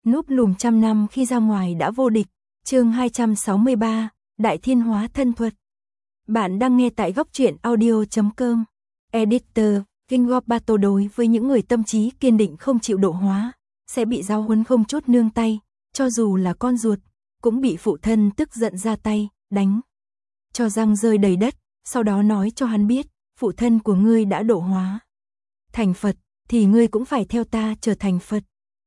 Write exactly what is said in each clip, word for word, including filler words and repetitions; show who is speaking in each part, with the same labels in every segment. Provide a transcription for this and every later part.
Speaker 1: núp lùm trăm năm khi ra ngoài đã vô địch. Chương hai trăm sáu mươi ba, Đại Thiên Hóa Thân Thuật. Bạn đang nghe tại góc truyện audio chấm com. Editor, King of Battle đối với những người tâm trí kiên định không chịu độ hóa, sẽ bị giáo huấn không chút nương tay, cho dù là con ruột, cũng bị phụ thân tức giận ra tay, đánh. Cho răng rơi đầy đất, sau đó nói cho hắn biết, phụ thân của ngươi đã độ hóa. Thành Phật, thì ngươi cũng phải theo ta trở thành Phật.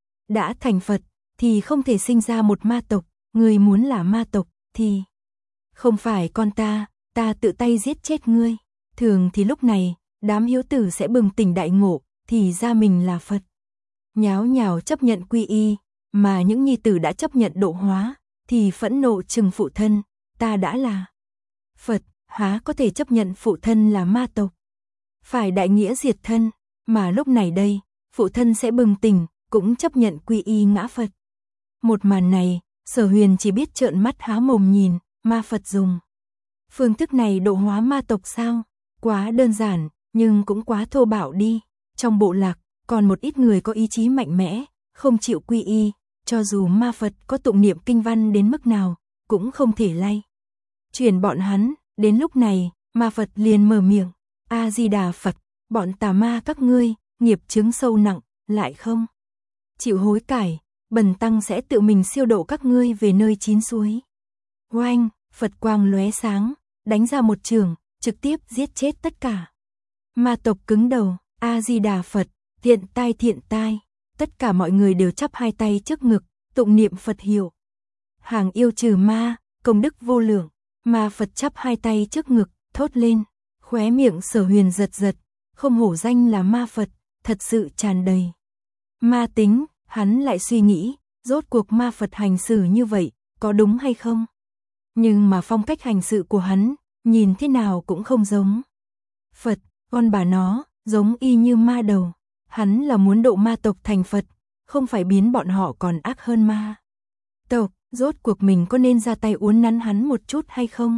Speaker 1: Đã thành Phật, thì không thể sinh ra một ma tộc, ngươi muốn là ma tộc, thì không phải con ta, ta tự tay giết chết ngươi. Thường thì lúc này, đám hiếu tử sẽ bừng tỉnh đại ngộ, thì ra mình là Phật. Nháo nhào chấp nhận quy y, mà những nhi tử đã chấp nhận độ hóa, thì phẫn nộ trừng phụ thân, ta đã là Phật, há có thể chấp nhận phụ thân là ma tộc. Phải đại nghĩa diệt thân, mà lúc này đây, phụ thân sẽ bừng tỉnh, cũng chấp nhận quy y ngã Phật. Một màn này, Sở Huyền chỉ biết trợn mắt há mồm nhìn, ma Phật dùng phương thức này độ hóa ma tộc sao? Quá đơn giản, nhưng cũng quá thô bạo đi. Trong bộ lạc, còn một ít người có ý chí mạnh mẽ, không chịu quy y, cho dù ma Phật có tụng niệm kinh văn đến mức nào, cũng không thể lay chuyển bọn hắn. Đến lúc này, ma Phật liền mở miệng, A-di-đà Phật, bọn tà ma các ngươi, nghiệp chướng sâu nặng, lại không chịu hối cải, bần tăng sẽ tự mình siêu độ các ngươi về nơi chín suối. Oanh, Phật quang lóe sáng, đánh ra một trường, trực tiếp giết chết tất cả ma tộc cứng đầu. A-di-đà Phật, thiện tai thiện tai. Tất cả mọi người đều chắp hai tay trước ngực, tụng niệm Phật hiệu. Hàng yêu trừ ma, công đức vô lượng. Ma Phật chắp hai tay trước ngực, thốt lên. Khóe miệng Sở Huyền giật giật, không hổ danh là ma Phật, thật sự tràn đầy ma tính. Hắn lại suy nghĩ, rốt cuộc ma Phật hành xử như vậy, có đúng hay không? Nhưng mà phong cách hành sự của hắn, nhìn thế nào cũng không giống Phật, con bà nó, giống y như ma đầu. Hắn là muốn độ ma tộc thành Phật, không phải biến bọn họ còn ác hơn ma tộc. Rốt cuộc mình có nên ra tay uốn nắn hắn một chút hay không?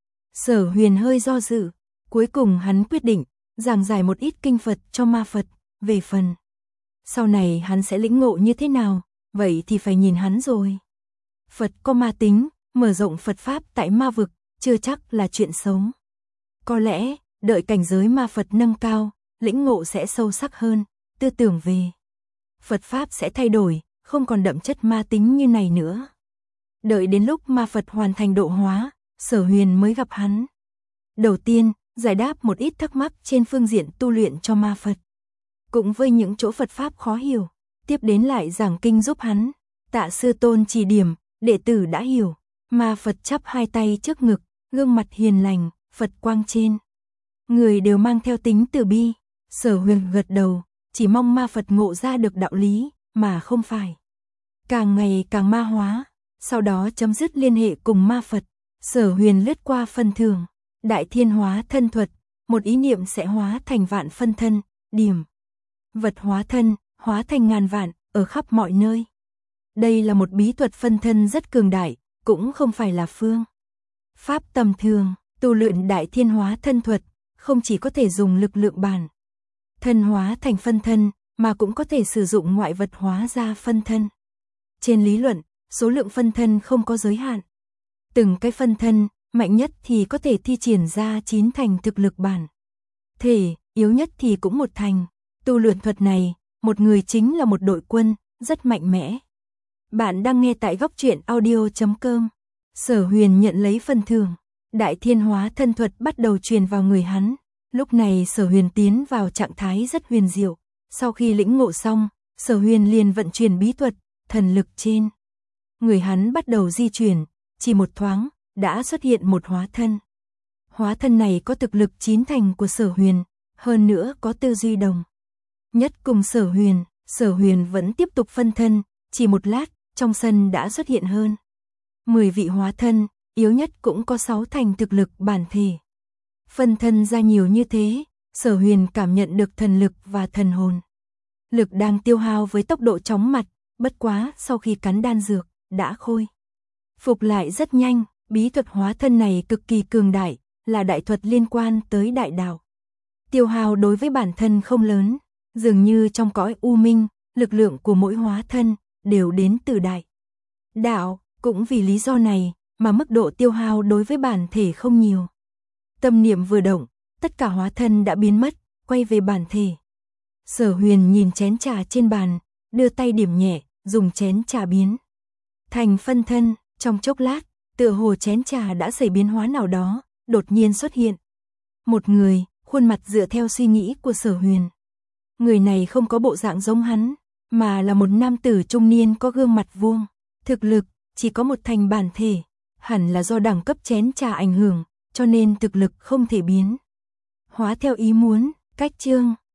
Speaker 1: Sở Huyền hơi do dự, cuối cùng hắn quyết định giảng giải một ít kinh Phật cho ma Phật. Về phần sau này hắn sẽ lĩnh ngộ như thế nào, vậy thì phải nhìn hắn rồi. Phật có ma tính, mở rộng Phật Pháp tại ma vực, chưa chắc là chuyện xấu. Có lẽ, đợi cảnh giới ma Phật nâng cao, lĩnh ngộ sẽ sâu sắc hơn, tư tưởng về Phật Pháp sẽ thay đổi, không còn đậm chất ma tính như này nữa. Đợi đến lúc ma Phật hoàn thành độ hóa, Sở Huyền mới gặp hắn. Đầu tiên, giải đáp một ít thắc mắc trên phương diện tu luyện cho ma Phật. Cũng với những chỗ Phật Pháp khó hiểu, tiếp đến lại giảng kinh giúp hắn. Tạ sư tôn chỉ điểm, đệ tử đã hiểu. Ma Phật chắp hai tay trước ngực, gương mặt hiền lành, Phật quang trên người đều mang theo tính từ bi. Sở Huyền gật đầu, chỉ mong ma Phật ngộ ra được đạo lý, mà không phải càng ngày càng ma hóa. Sau đó chấm dứt liên hệ cùng ma Phật, Sở Huyền lướt qua phần thường. Đại Thiên Hóa Thân Thuật, một ý niệm sẽ hóa thành vạn phân thân, điểm vật hóa thân, hóa thành ngàn vạn, ở khắp mọi nơi. Đây là một bí thuật phân thân rất cường đại, cũng không phải là phương pháp tầm thường. Tu luyện Đại Thiên Hóa Thân Thuật, không chỉ có thể dùng lực lượng bản thân hóa thành phân thân, mà cũng có thể sử dụng ngoại vật hóa ra phân thân. Trên lý luận, số lượng phân thân không có giới hạn. Từng cái phân thân, mạnh nhất thì có thể thi triển ra chín thành thực lực bản thể, yếu nhất thì cũng một thành. Tu luyện thuật này, một người chính là một đội quân, rất mạnh mẽ. Bạn đang nghe tại góc truyện audio chấm com. Sở Huyền nhận lấy phần thưởng. Đại Thiên Hóa Thân Thuật bắt đầu truyền vào người hắn. Lúc này Sở Huyền tiến vào trạng thái rất huyền diệu. Sau khi lĩnh ngộ xong, Sở Huyền liền vận chuyển bí thuật, thần lực trên người hắn bắt đầu di chuyển. Chỉ một thoáng, đã xuất hiện một hóa thân. Hóa thân này có thực lực chín thành của Sở Huyền, hơn nữa có tư duy đồng nhất cùng Sở Huyền. Sở Huyền vẫn tiếp tục phân thân, chỉ một lát, trong sân đã xuất hiện hơn mười vị hóa thân, yếu nhất cũng có sáu thành thực lực bản thể. Phân thân ra nhiều như thế, Sở Huyền cảm nhận được thần lực và thần hồn lực đang tiêu hao với tốc độ chóng mặt, bất quá sau khi cắn đan dược, đã khôi phục lại rất nhanh. Bí thuật hóa thân này cực kỳ cường đại, là đại thuật liên quan tới đại đạo. Tiêu hao đối với bản thân không lớn, dường như trong cõi u minh, lực lượng của mỗi hóa thân đều đến từ đại đạo, cũng vì lý do này mà mức độ tiêu hao đối với bản thể không nhiều. Tâm niệm vừa động, tất cả hóa thân đã biến mất, quay về bản thể. Sở Huyền nhìn chén trà trên bàn, đưa tay điểm nhẹ, dùng chén trà biến thành phân thân, trong chốc lát, tựa hồ chén trà đã xảy biến hóa nào đó, đột nhiên xuất hiện một người, khuôn mặt dựa theo suy nghĩ của Sở Huyền. Người này không có bộ dạng giống hắn, mà là một nam tử trung niên có gương mặt vuông, thực lực chỉ có một thành bản thể, hẳn là do đẳng cấp chén trà ảnh hưởng, cho nên thực lực không thể biến hóa theo ý muốn. Cách chương